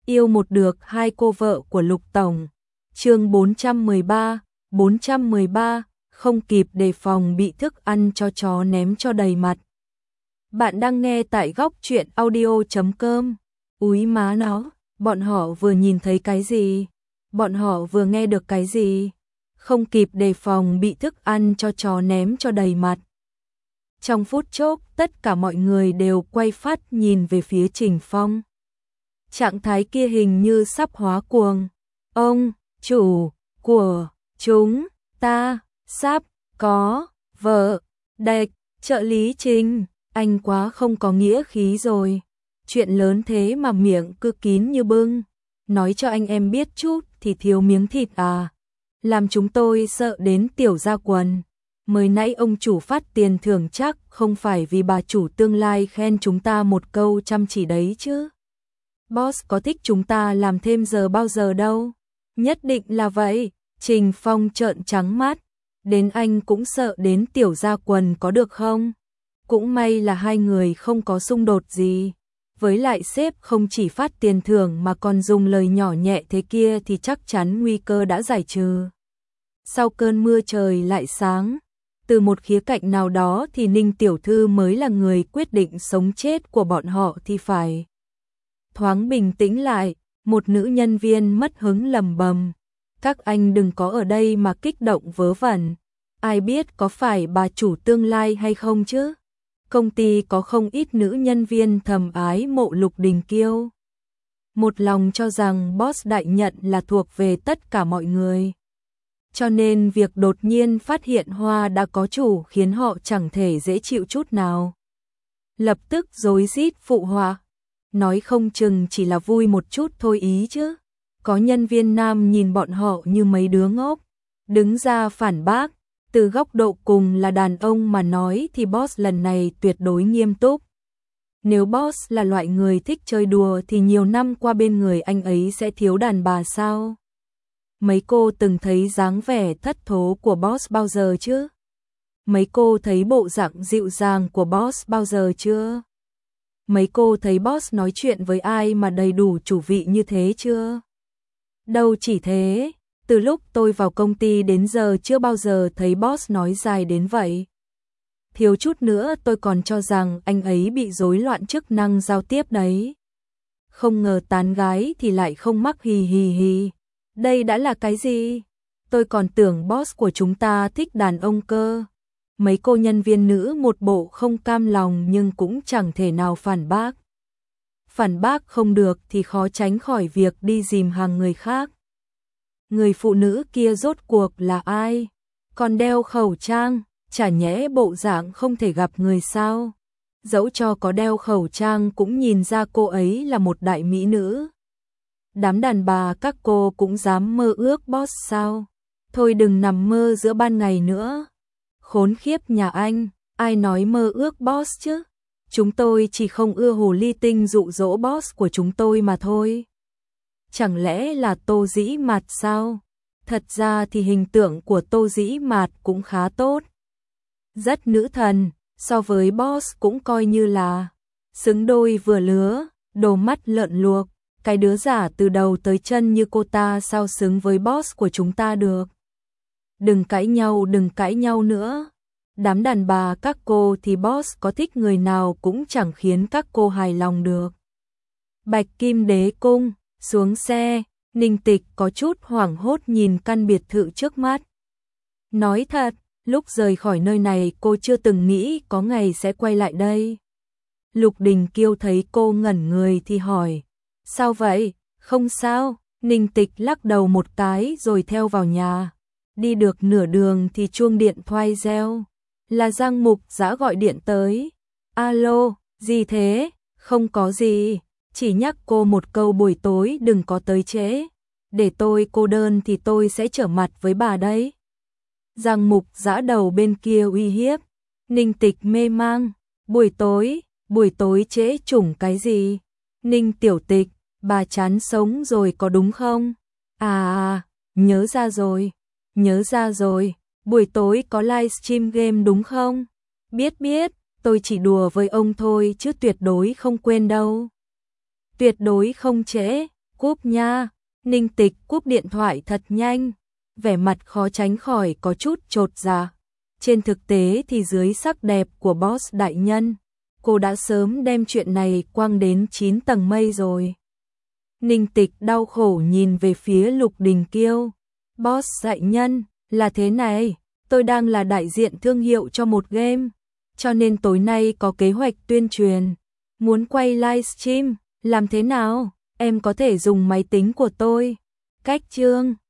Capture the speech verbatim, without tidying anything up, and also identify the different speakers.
Speaker 1: Yêu một được hai cô vợ của Lục Tổng. Chương bốn trăm mười ba, bốn trăm mười ba, không kịp đề phòng bị thức ăn cho chó ném cho đầy mặt. Bạn đang nghe tại góc truyện audio chấm com. Úi má nó, bọn họ vừa nhìn thấy cái gì? Bọn họ vừa nghe được cái gì? Không kịp đề phòng bị thức ăn cho chó ném cho đầy mặt. Trong phút chốc, tất cả mọi người đều quay phát nhìn về phía Trình Phong. Trạng thái kia hình như sắp hóa cuồng. Ông, chủ, của, chúng, ta, sắp, có, vợ, đệch, trợ lý Trình, anh quá không có nghĩa khí rồi. Chuyện lớn thế mà miệng cứ kín như bưng. Nói cho anh em biết chút thì thiếu miếng thịt à. Làm chúng tôi sợ đến tiểu ra quần. Mới nãy ông chủ phát tiền thưởng chắc không phải vì bà chủ tương lai khen chúng ta một câu chăm chỉ đấy chứ. Boss có thích chúng ta làm thêm giờ bao giờ đâu. Nhất định là vậy. Trình Phong trợn trắng mắt. Đến anh cũng sợ đến tiểu ra quần có được không? Cũng may là hai người không có xung đột gì. Với lại sếp không chỉ phát tiền thưởng mà còn dùng lời nhỏ nhẹ thế kia thì chắc chắn nguy cơ đã giải trừ. Sau cơn mưa trời lại sáng. Từ một khía cạnh nào đó thì Ninh tiểu thư mới là người quyết định sống chết của bọn họ thì phải. Thoáng bình tĩnh lại, một nữ nhân viên mất hứng lầm bầm. Các anh đừng có ở đây mà kích động vớ vẩn. Ai biết có phải bà chủ tương lai hay không chứ? Công ty có không ít nữ nhân viên thầm ái mộ Lục Đình Kiêu. Một lòng cho rằng boss đại nhận là thuộc về tất cả mọi người. Cho nên việc đột nhiên phát hiện Hoa đã có chủ khiến họ chẳng thể dễ chịu chút nào. Lập tức rối rít phụ họa. Nói không chừng chỉ là vui một chút thôi ý chứ. Có nhân viên nam nhìn bọn họ như mấy đứa ngốc. Đứng ra phản bác. Từ góc độ cùng là đàn ông mà nói thì boss lần này tuyệt đối nghiêm túc. Nếu boss là loại người thích chơi đùa thì nhiều năm qua bên người anh ấy sẽ thiếu đàn bà sao? Mấy cô từng thấy dáng vẻ thất thố của boss bao giờ chứ? Mấy cô thấy bộ dạng dịu dàng của boss bao giờ chưa? Mấy cô thấy boss nói chuyện với ai mà đầy đủ chủ vị như thế chưa? Đâu chỉ thế, từ lúc tôi vào công ty đến giờ chưa bao giờ thấy boss nói dài đến vậy. Thiếu chút nữa tôi còn cho rằng anh ấy bị rối loạn chức năng giao tiếp đấy. Không ngờ tán gái thì lại không mắc hì hì hì. Đây đã là cái gì? Tôi còn tưởng boss của chúng ta thích đàn ông cơ. Mấy cô nhân viên nữ một bộ không cam lòng nhưng cũng chẳng thể nào phản bác. Phản bác không được thì khó tránh khỏi việc đi dìm hàng người khác. Người phụ nữ kia rốt cuộc là ai? Còn đeo khẩu trang, chả nhẽ bộ dạng không thể gặp người sao? Dẫu cho có đeo khẩu trang cũng nhìn ra cô ấy là một đại mỹ nữ. Đám đàn bà các cô cũng dám mơ ước boss sao? Thôi đừng nằm mơ giữa ban ngày nữa. Khốn khiếp nhà anh, ai nói mơ ước boss chứ? Chúng tôi chỉ không ưa hồ ly tinh dụ dỗ boss của chúng tôi mà thôi. Chẳng lẽ là Tô Dĩ Mạt sao? Thật ra thì hình tượng của Tô Dĩ Mạt cũng khá tốt. Rất nữ thần, so với boss cũng coi như là xứng đôi vừa lứa, đồ mắt lợn luộc. Cái đứa giả từ đầu tới chân như cô ta sao xứng với boss của chúng ta được. Đừng cãi nhau, đừng cãi nhau nữa. Đám đàn bà các cô thì boss có thích người nào cũng chẳng khiến các cô hài lòng được. Bạch Kim Đế Cung, xuống xe, Ninh Tịch có chút hoảng hốt nhìn căn biệt thự trước mắt. Nói thật, lúc rời khỏi nơi này cô chưa từng nghĩ có ngày sẽ quay lại đây. Lục Đình Kiêu thấy cô ngẩn người thì hỏi. Sao vậy? Không sao. Ninh Tịch lắc đầu một cái rồi theo vào nhà. Đi được nửa đường thì chuông điện thoại reo. Là Giang Mục Dã gọi điện tới. Alo, gì thế? Không có gì. Chỉ nhắc cô một câu buổi tối đừng có tới trễ. Để tôi cô đơn thì tôi sẽ trở mặt với bà đấy. Giang Mục Dã đầu bên kia uy hiếp. Ninh Tịch mê mang. Buổi tối, buổi tối trễ chủng cái gì? Ninh Tiểu Tịch, bà chán sống rồi có đúng không? À à, nhớ ra rồi, nhớ ra rồi, buổi tối có livestream game đúng không? Biết biết, tôi chỉ đùa với ông thôi chứ tuyệt đối không quên đâu. Tuyệt đối không trễ, Cúp nha. Ninh Tịch cúp điện thoại thật nhanh, vẻ mặt khó tránh khỏi có chút chột dạ. Trên thực tế thì dưới sắc đẹp của boss đại nhân, cô đã sớm đem chuyện này quăng đến chín tầng mây rồi. Ninh Tịch đau khổ nhìn về phía Lục Đình Kiêu. Boss đại nhân, là thế này, tôi đang là đại diện thương hiệu cho một game, cho nên tối nay có kế hoạch tuyên truyền, muốn quay livestream, làm thế nào? Em có thể dùng máy tính của tôi. Cách chương